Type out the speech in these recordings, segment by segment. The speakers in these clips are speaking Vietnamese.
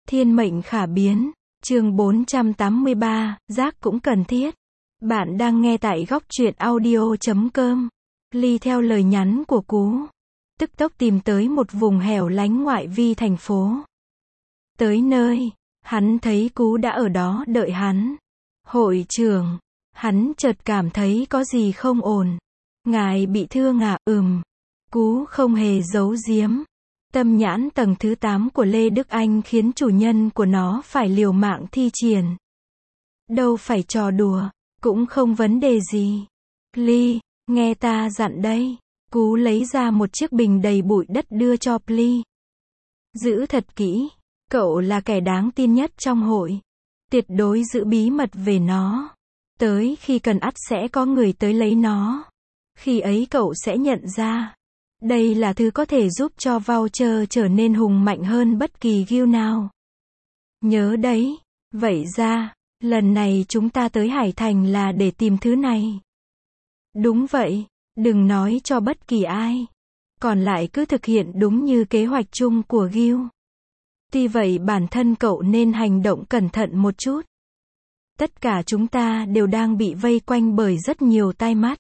Thiên mệnh khả biến. Chương 483, giác cũng cần thiết. Bạn đang nghe tại góc truyện audio.com. Ly theo lời nhắn của Cú, tức tốc tìm tới một vùng hẻo lánh ngoại vi thành phố. Tới nơi, hắn thấy Cú đã ở đó đợi hắn. Hội trưởng, hắn chợt cảm thấy có gì không ổn. Ngài bị thương à? Cú không hề giấu giếm. Tâm nhãn tầng thứ 8 của Lê Đức Anh khiến chủ nhân của nó phải liều mạng thi triển. Đâu phải trò đùa, cũng không vấn đề gì. Ly, nghe ta dặn đây. Cú lấy ra một chiếc bình đầy bụi đất đưa cho Ly. Giữ thật kỹ, cậu là kẻ đáng tin nhất trong hội. Tuyệt đối giữ bí mật về nó. Tới khi cần ắt sẽ có người tới lấy nó. Khi ấy cậu sẽ nhận ra. Đây là thứ có thể giúp cho voucher trở nên hùng mạnh hơn bất kỳ guild nào. Nhớ đấy. Vậy ra, lần này chúng ta tới Hải Thành là để tìm thứ này. Đúng vậy, đừng nói cho bất kỳ ai. Còn lại cứ thực hiện đúng như kế hoạch chung của guild. Tuy vậy bản thân cậu nên hành động cẩn thận một chút. Tất cả chúng ta đều đang bị vây quanh bởi rất nhiều tai mắt.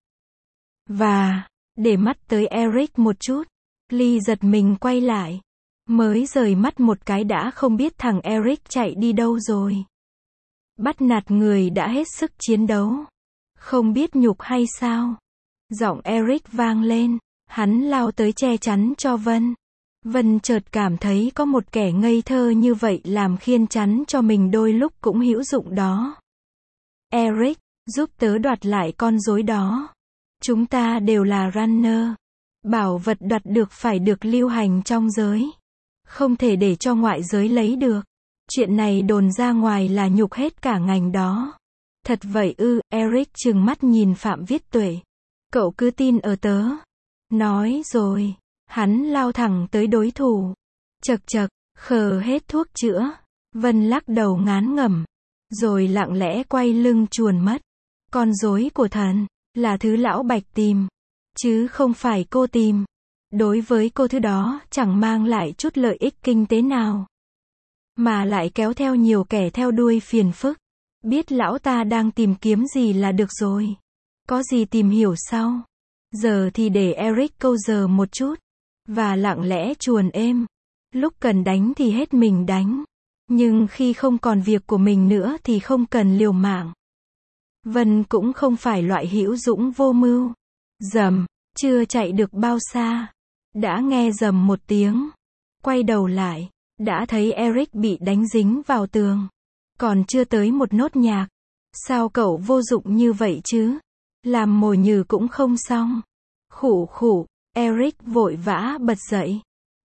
Và, để mắt tới Eric một chút. Ly giật mình quay lại. Mới rời mắt một cái đã không biết thằng Eric chạy đi đâu rồi. Bắt nạt người đã hết sức chiến đấu. Không biết nhục hay sao? Giọng Eric vang lên. Hắn lao tới che chắn cho Vân. Vân chợt cảm thấy có một kẻ ngây thơ như vậy làm khiên chắn cho mình đôi lúc cũng hữu dụng đó. Eric, giúp tớ đoạt lại con rối đó. Chúng ta đều là runner. Bảo vật đoạt được phải được lưu hành trong giới. Không thể để cho ngoại giới lấy được. Chuyện này đồn ra ngoài là nhục hết cả ngành đó. Thật vậy ư? Eric trừng mắt nhìn Phạm Viết Tuệ. Cậu cứ tin ở tớ. Nói rồi, hắn lao thẳng tới đối thủ. Chậc chậc, khờ hết thuốc chữa. Vân lắc đầu ngán ngẩm. Rồi lặng lẽ quay lưng chuồn mất. Con rối của thần là thứ lão Bạch tìm, chứ không phải cô tìm. Đối với cô thứ đó chẳng mang lại chút lợi ích kinh tế nào, mà lại kéo theo nhiều kẻ theo đuôi phiền phức. Biết lão ta đang tìm kiếm gì là được rồi. Có gì tìm hiểu sau. Giờ thì để Eric câu giờ một chút, và lặng lẽ chuồn êm. Lúc cần đánh thì hết mình đánh. Nhưng khi không còn việc của mình nữa thì không cần liều mạng. Vân cũng không phải loại hữu dũng vô mưu. Rầm, chưa chạy được bao xa, đã nghe rầm một tiếng. Quay đầu lại, đã thấy Eric bị đánh dính vào tường. Còn chưa tới một nốt nhạc. Sao cậu vô dụng như vậy chứ? Làm mồi nhử cũng không xong. Khụ khụ, Eric vội vã bật dậy.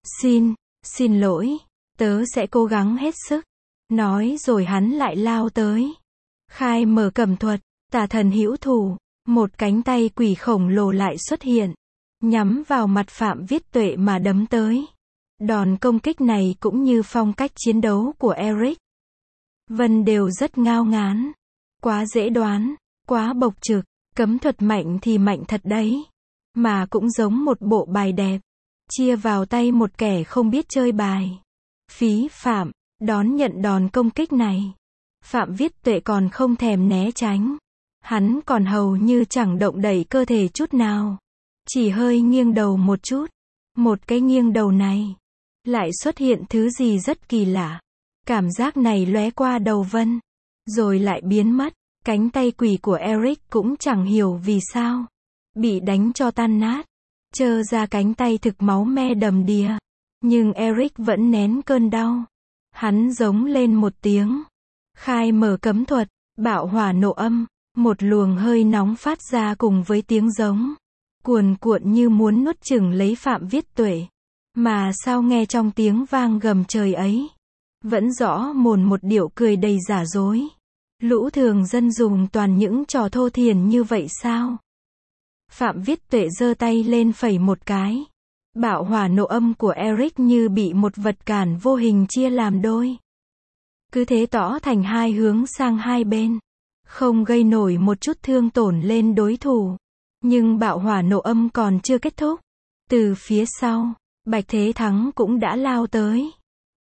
Xin lỗi, tớ sẽ cố gắng hết sức. Nói rồi hắn lại lao tới. Khai mở cẩm thuật, tà thần hữu thủ. Một cánh tay quỷ khổng lồ lại xuất hiện, nhắm vào mặt Phạm Viết Tuệ mà đấm tới. Đòn công kích này cũng như phong cách chiến đấu của Eric, Vân đều rất ngao ngán. Quá dễ đoán, quá bộc trực. Cấm thuật mạnh thì mạnh thật đấy. Mà cũng giống một bộ bài đẹp, chia vào tay một kẻ không biết chơi bài. Phí phạm, đón nhận đòn công kích này. Phạm Viết Tuệ còn không thèm né tránh. Hắn còn hầu như chẳng động đậy cơ thể chút nào. Chỉ hơi nghiêng đầu một chút. Một cái nghiêng đầu này, lại xuất hiện thứ gì rất kỳ lạ. Cảm giác này lóe qua đầu Vân, rồi lại biến mất. Cánh tay quỷ của Eric cũng chẳng hiểu vì sao, bị đánh cho tan nát. Trơ ra cánh tay thực máu me đầm đìa. Nhưng Eric vẫn nén cơn đau. Hắn giống lên một tiếng. Khai mở cấm thuật, bạo hỏa nộ âm. Một luồng hơi nóng phát ra cùng với tiếng giống, cuồn cuộn như muốn nuốt chửng lấy Phạm Viết Tuệ. Mà sao nghe trong tiếng vang gầm trời ấy, vẫn rõ mồn một điệu cười đầy giả dối. Lũ thường dân dùng toàn những trò thô thiển như vậy sao? Phạm Viết Tuệ giơ tay lên phẩy một cái. Bạo hỏa nộ âm của Eric như bị một vật cản vô hình chia làm đôi. Cứ thế tỏ thành hai hướng sang hai bên. Không gây nổi một chút thương tổn lên đối thủ. Nhưng bạo hỏa nộ âm còn chưa kết thúc. Từ phía sau, Bạch Thế Thắng cũng đã lao tới.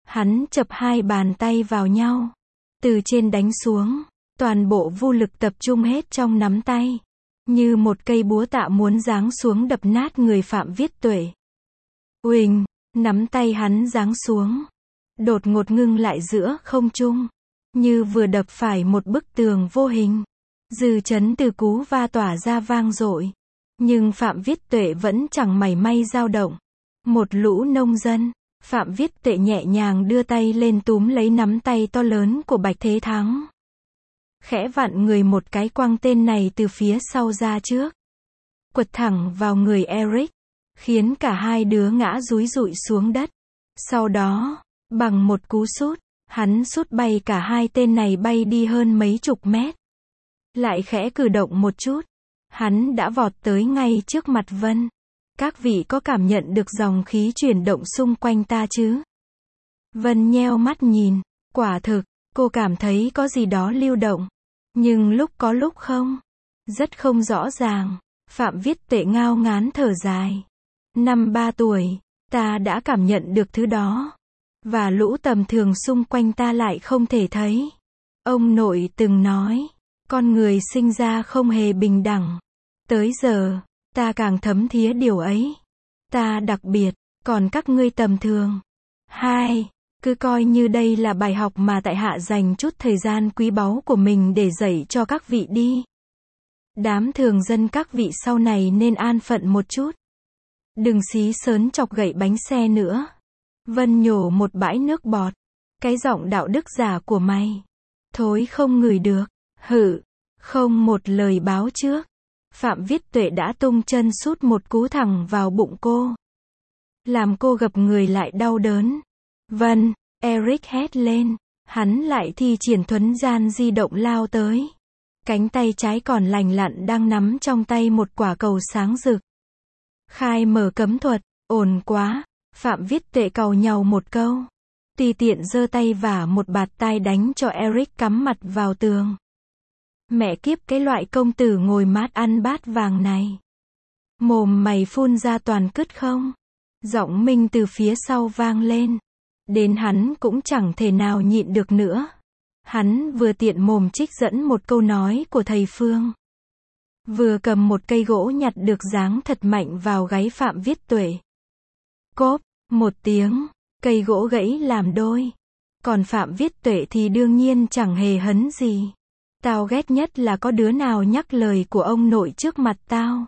Hắn chập hai bàn tay vào nhau. Từ trên đánh xuống. Toàn bộ vô lực tập trung hết trong nắm tay. Như một cây búa tạ muốn giáng xuống đập nát người Phạm Viết Tuệ. Uỳnh, nắm tay hắn giáng xuống. Đột ngột ngưng lại giữa không trung. Như vừa đập phải một bức tường vô hình. Dư chấn từ cú va tỏa ra vang dội. Nhưng Phạm Viết Tuệ vẫn chẳng mảy may dao động. Một lũ nông dân. Phạm Viết Tuệ nhẹ nhàng đưa tay lên túm lấy nắm tay to lớn của Bạch Thế Thắng. Khẽ vặn người một cái quăng tên này từ phía sau ra trước. Quật thẳng vào người Eric. Khiến cả hai đứa ngã dúi dụi xuống đất. Sau đó, bằng một cú sút, hắn sút bay cả hai tên này bay đi hơn mấy chục mét. Lại khẽ cử động một chút. Hắn đã vọt tới ngay trước mặt Vân. Các vị có cảm nhận được dòng khí chuyển động xung quanh ta chứ? Vân nheo mắt nhìn. Quả thực, cô cảm thấy có gì đó lưu động. Nhưng lúc có lúc không. Rất không rõ ràng. Phạm Viết Tuệ ngao ngán thở dài. Năm 3 tuổi, ta đã cảm nhận được thứ đó. Và lũ tầm thường xung quanh ta lại không thể thấy. Ông nội từng nói, con người sinh ra không hề bình đẳng. Tới giờ, ta càng thấm thía điều ấy. Ta đặc biệt, còn các ngươi tầm thường. Cứ coi như đây là bài học mà tại hạ dành chút thời gian quý báu của mình để dạy cho các vị đi. Đám thường dân các vị sau này nên an phận một chút. Đừng xí sớn chọc gậy bánh xe nữa. Vân nhổ một bãi nước bọt. Cái giọng đạo đức giả của mày. Thối không ngửi được. Hự. Không một lời báo trước. Phạm Viết Tuệ đã tung chân sút một cú thẳng vào bụng cô. Làm cô gập người lại đau đớn. Vân, Eric hét lên. Hắn lại thi triển thuấn gian di động lao tới. Cánh tay trái còn lành lặn đang nắm trong tay một quả cầu sáng rực. Khai mở cấm thuật, ổn quá. Phạm Viết Tuệ càu nhàu một câu. Tùy tiện giơ tay vả một bạt tai đánh cho Eric cắm mặt vào tường. Mẹ kiếp cái loại công tử ngồi mát ăn bát vàng này. Mồm mày phun ra toàn cứt không? Giọng Minh từ phía sau vang lên. Đến hắn cũng chẳng thể nào nhịn được nữa. Hắn vừa tiện mồm trích dẫn một câu nói của thầy Phương. Vừa cầm một cây gỗ nhặt được giáng thật mạnh vào gáy Phạm Viết Tuệ. Cốp, một tiếng, cây gỗ gãy làm đôi. Còn Phạm Viết Tuệ thì đương nhiên chẳng hề hấn gì. Tao ghét nhất là có đứa nào nhắc lời của ông nội trước mặt tao.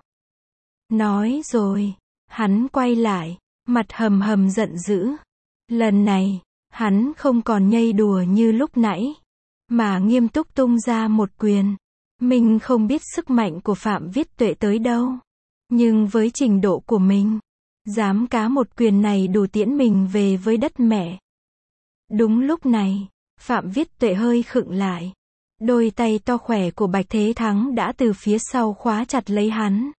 Nói rồi, hắn quay lại, mặt hầm hầm giận dữ. Lần này, hắn không còn nhây đùa như lúc nãy, mà nghiêm túc tung ra một quyền. Mình không biết sức mạnh của Phạm Viết Tuệ tới đâu. Nhưng với trình độ của mình, dám cá một quyền này đủ tiễn mình về với đất mẹ. Đúng lúc này, Phạm Viết Tuệ hơi khựng lại. Đôi tay to khỏe của Bạch Thế Thắng đã từ phía sau khóa chặt lấy hắn.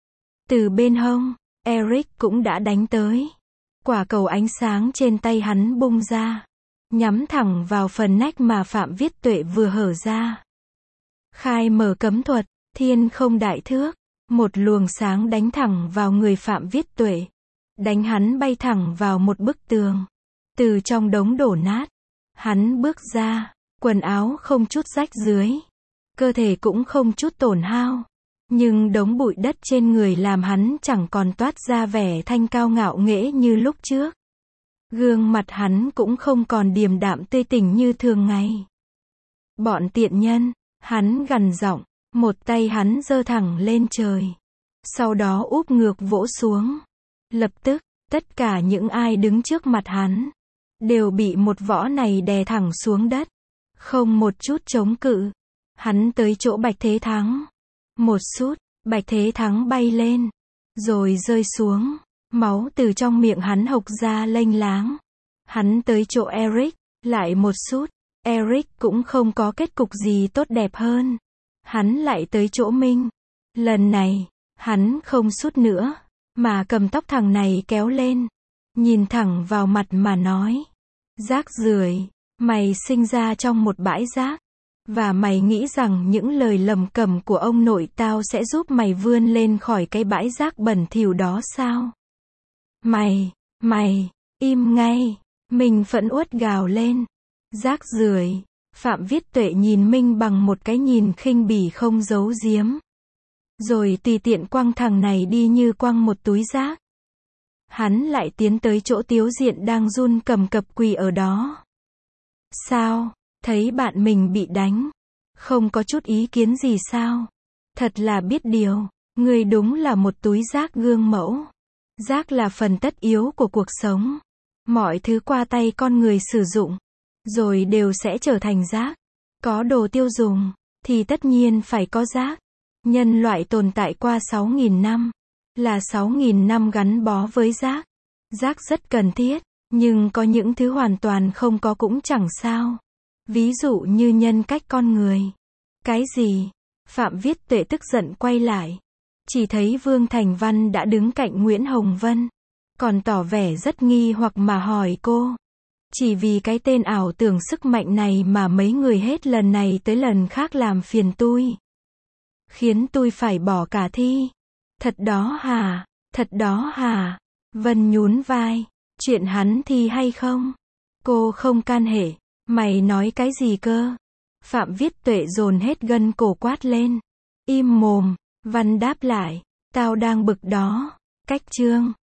Từ bên hông, Eric cũng đã đánh tới. Quả cầu ánh sáng trên tay hắn bung ra, nhắm thẳng vào phần nách mà Phạm Viết Tuệ vừa hở ra. Khai mở cấm thuật, thiên không đại thước, một luồng sáng đánh thẳng vào người Phạm Viết Tuệ, đánh hắn bay thẳng vào một bức tường. Từ trong đống đổ nát, hắn bước ra, quần áo không chút rách dưới, cơ thể cũng không chút tổn hao, nhưng đống bụi đất trên người làm hắn chẳng còn toát ra vẻ thanh cao ngạo nghễ như lúc trước. Gương mặt hắn cũng không còn điềm đạm tươi tỉnh như thường ngày. Bọn tiện nhân, hắn gằn giọng, một tay hắn giơ thẳng lên trời, sau đó úp ngược vỗ xuống. Lập tức, tất cả những ai đứng trước mặt hắn đều bị một võ này đè thẳng xuống đất, không một chút chống cự. Hắn tới chỗ Bạch Thế Thắng, một sút, Bạch Thế Thắng bay lên, rồi rơi xuống, máu từ trong miệng hắn hộc ra lênh láng. Hắn tới chỗ Eric, lại một sút, Eric cũng không có kết cục gì tốt đẹp hơn. Hắn lại tới chỗ Minh, lần này, hắn không sút nữa, mà cầm tóc thằng này kéo lên, nhìn thẳng vào mặt mà nói, rác rưởi, mày sinh ra trong một bãi rác, và mày nghĩ rằng những lời lầm cầm của ông nội tao sẽ giúp mày vươn lên khỏi cái bãi rác bẩn thỉu đó sao? Mày, im ngay, Minh phẫn uất gào lên. Rác rưởi. Phạm Viết Tuệ nhìn Minh bằng một cái nhìn khinh bỉ không giấu giếm. Rồi tùy tiện quăng thằng này đi như quăng một túi rác. Hắn lại tiến tới chỗ Tiếu Diện đang run cầm cập quỳ ở đó. Sao? Thấy bạn mình bị đánh. Không có chút ý kiến gì sao? Thật là biết điều. Ngươi đúng là một túi rác gương mẫu. Rác là phần tất yếu của cuộc sống. Mọi thứ qua tay con người sử dụng, rồi đều sẽ trở thành rác. Có đồ tiêu dùng, thì tất nhiên phải có rác. Nhân loại tồn tại qua 6.000 năm, là 6.000 năm gắn bó với rác. Rác rất cần thiết, nhưng có những thứ hoàn toàn không có cũng chẳng sao. Ví dụ như nhân cách con người. Cái gì? Phạm Viết Tuệ tức giận quay lại. Chỉ thấy Vương Thành Văn đã đứng cạnh Nguyễn Hồng Vân. Còn tỏ vẻ rất nghi hoặc mà hỏi cô. Chỉ vì cái tên ảo tưởng sức mạnh này mà mấy người hết lần này tới lần khác làm phiền tôi. Khiến tôi phải bỏ cả thi. Thật đó hả? Thật đó hả? Vân nhún vai. Chuyện hắn thi hay không? Cô không can hệ. Mày nói cái gì cơ? Phạm Viết Tuệ dồn hết gân cổ quát lên. Im mồm. Văn đáp lại. Tao đang bực đó. Cách chương.